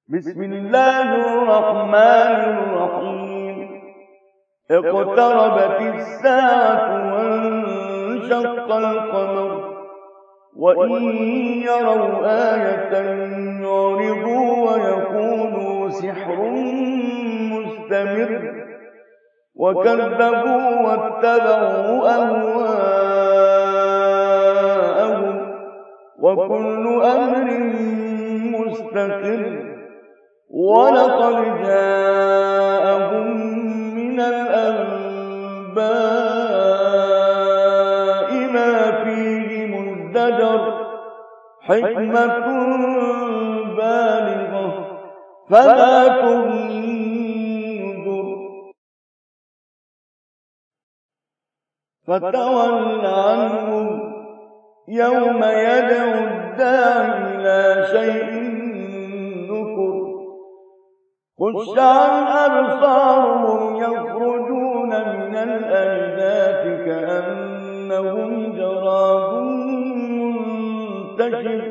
بسم الله الرحمن الرحيم اقتربت الساعة وانشق القمر وإن يروا آية يعرضوا ويقولوا سحر مستمر وكذبوا واتبعوا أهواءهم وكل أمر مستقر ولقد جاءهم من الأنباء ما فيه مزدجر حكمة بالغة فما تغني النذر فتول عنهم يوم يدعو الداعي إلى شيء نكر خش عن أبصارهم يخرجون من الأجداث كأنهم جراد منتشر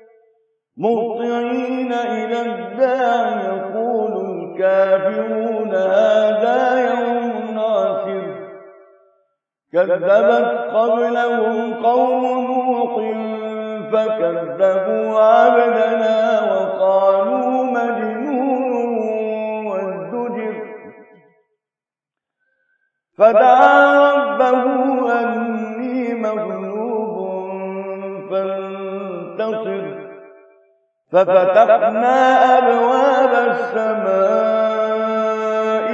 مهطعين إلى الداعي يقول الكافرون هذا يوم عسر كذبت قبلهم قوم نوح فكذبوا عبدنا وقالوا مجنون وازدجر فدعا ربه أني مغلوب فانتصر ففتحنا أبواب السماء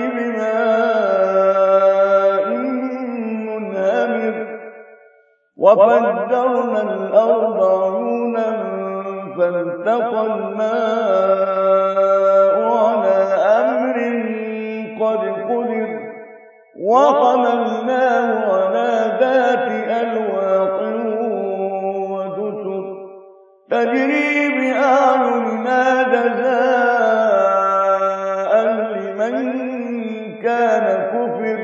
بماء منهمر وفجرنا الأرض عيونا فالتقى الماء على أمر قد قدر وحملناه على ذات ألواح ودسر تجري بأعيننا جزاء لمن كان كفر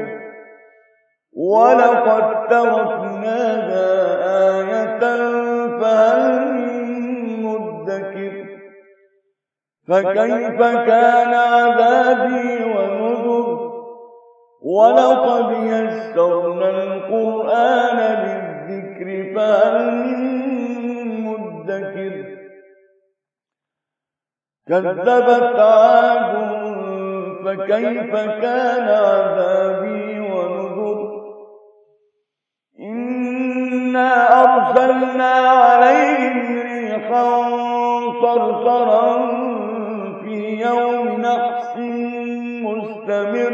ولقد تركناها آية فهل من مدكر فكيف كان عذابي ونذر ولقد يسرنا القرآن للذكر فهل من مدكر كذبت عاد فكيف كان عذابي ونذر إنا أرسلنا عليهم ريحا صرصرا في يوم نحس مستمر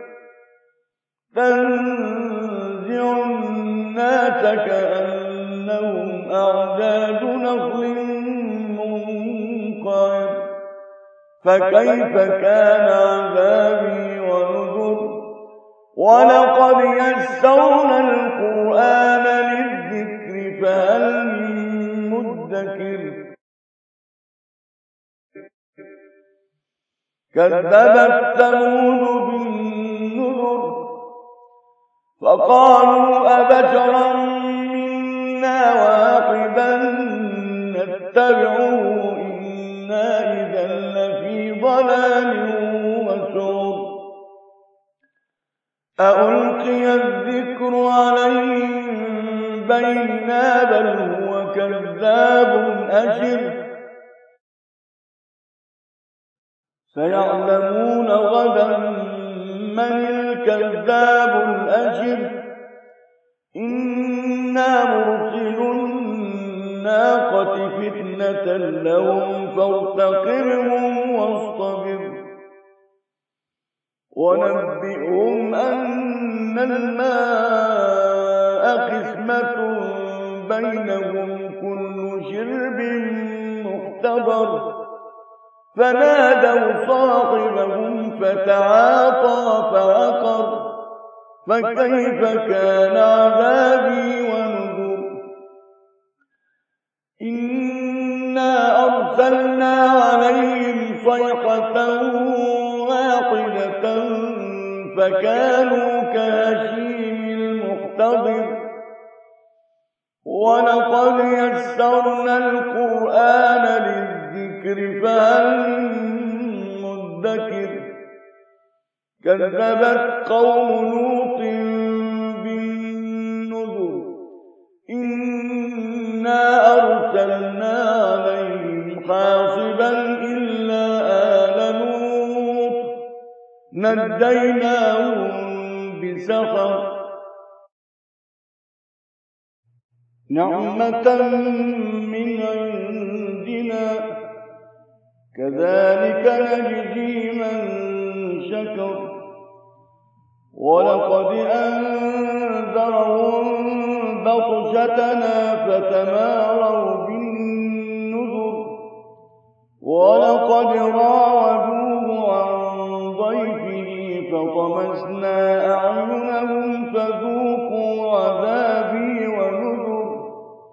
تنزع الناس كأنهم أعجاز نخل منقعر فكيف كان عذابي ونذر ولقد يسرنا القرآن للذكر فهل من مدكر كذبت ثمود بالنذر فقالوا أبشرا منا واحدا نتبعه إنا إذا لفي ضلال وسعر أألقي الذكر عليه بيننا بل هو كذاب أشر سيعلمون غدا من الكذاب الأشر إنا مرسل الناقة فتنة لهم فارتقبهم واصطبر ونبئهم أن الماء قسمة بينهم كل شرب مختبر فنادوا صاحبهم فتعاطى فعقر فكيف كان عذابي ونذر إنا أرسلنا عليهم صيحة واحدة فكانوا كهشيم المحتضر ولقد يسرنا القرآن للذكر الذكر فهل من مدكر كذبت قوم لوط بالنذر إنا أرسلنا عليهم حاصبا إلا آل لوط نجيناهم بسحر نعمة من عندنا كذلك نجزي من شكر ولقد أنذرهم بطشتنا فتماروا بالنذر ولقد راودوه عن ضيفه فطمسنا أعينهم فذوقوا عذابي ونذر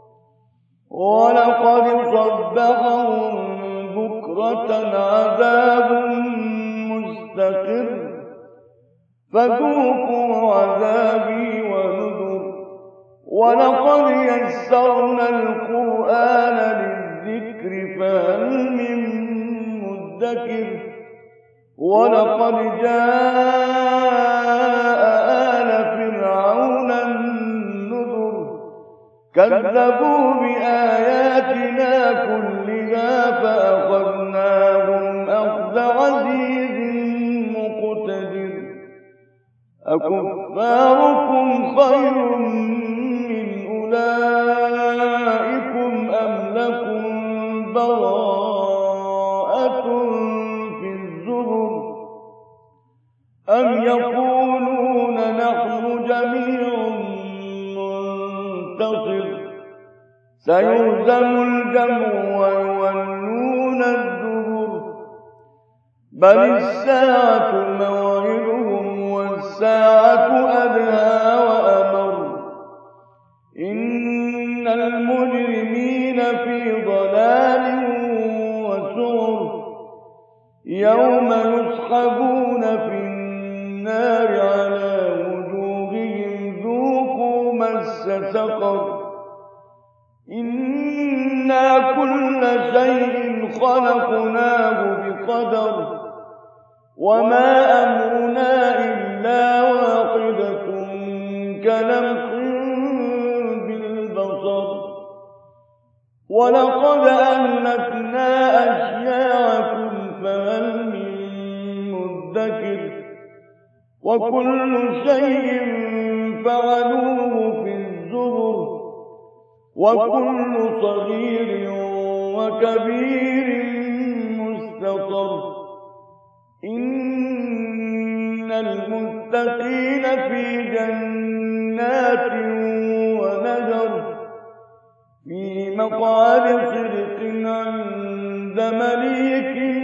ولقد صبحهم بكرة عذاب مستقر فذوقوا عذابي ونذر ولقد يسرنا القرآن للذكر فهل من مدكر ولقد جاء آل فرعون النذر كذبوا بآياتنا كلها فأخذناهم أخذ عزيز مقتدر أكفاركم خير من أولئكم أم لكم براءة في الزبر أم يقولون نحن جميع منتصر سيهزم الجمع ويولون الدبر بل الساعة موعدهم والساعة أدهى وأمر إن المجرمين في ضلال وسعر يوم يسحبون في النار على وجوههم ذوقوا مس سقر إنا كل شيء خلقناه بقدر وما أمرنا إلا واحدة كلمح بالبصر ولقد أهلكنا أشياعكم فهل من مدكر وكل شيء فعلوه في الزبر وكل صغير وكبير مستطر إن المتقين في جنات ونهر في مقعد صدق عند مليك